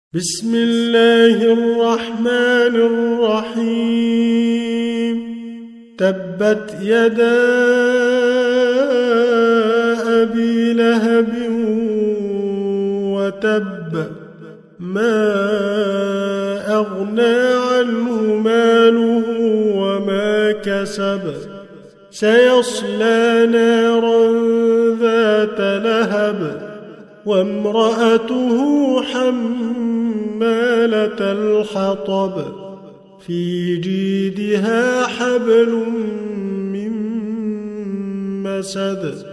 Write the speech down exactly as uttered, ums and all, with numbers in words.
بسم الله الرحمن الرحيم تبت يدا أبي لهب وتب ما أغنى عنه ماله وما كسب سيصلى نارا ذات لهب وامرأته حمالة الحطب في جيدها حبل من مسد